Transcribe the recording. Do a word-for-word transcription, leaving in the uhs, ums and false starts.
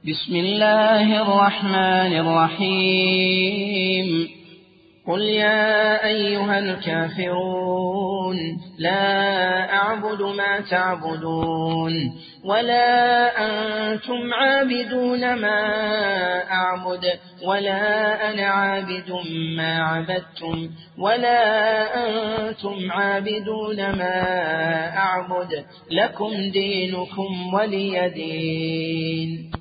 بسم الله الرحمن الرحيم قل يا أيها الكافرون لا أعبد ما تعبدون ولا أنتم عابدون ما أعبد ولا أنا عابد ما عبدتم ولا أنتم عابدون ما أعبد لكم دينكم ولي دين.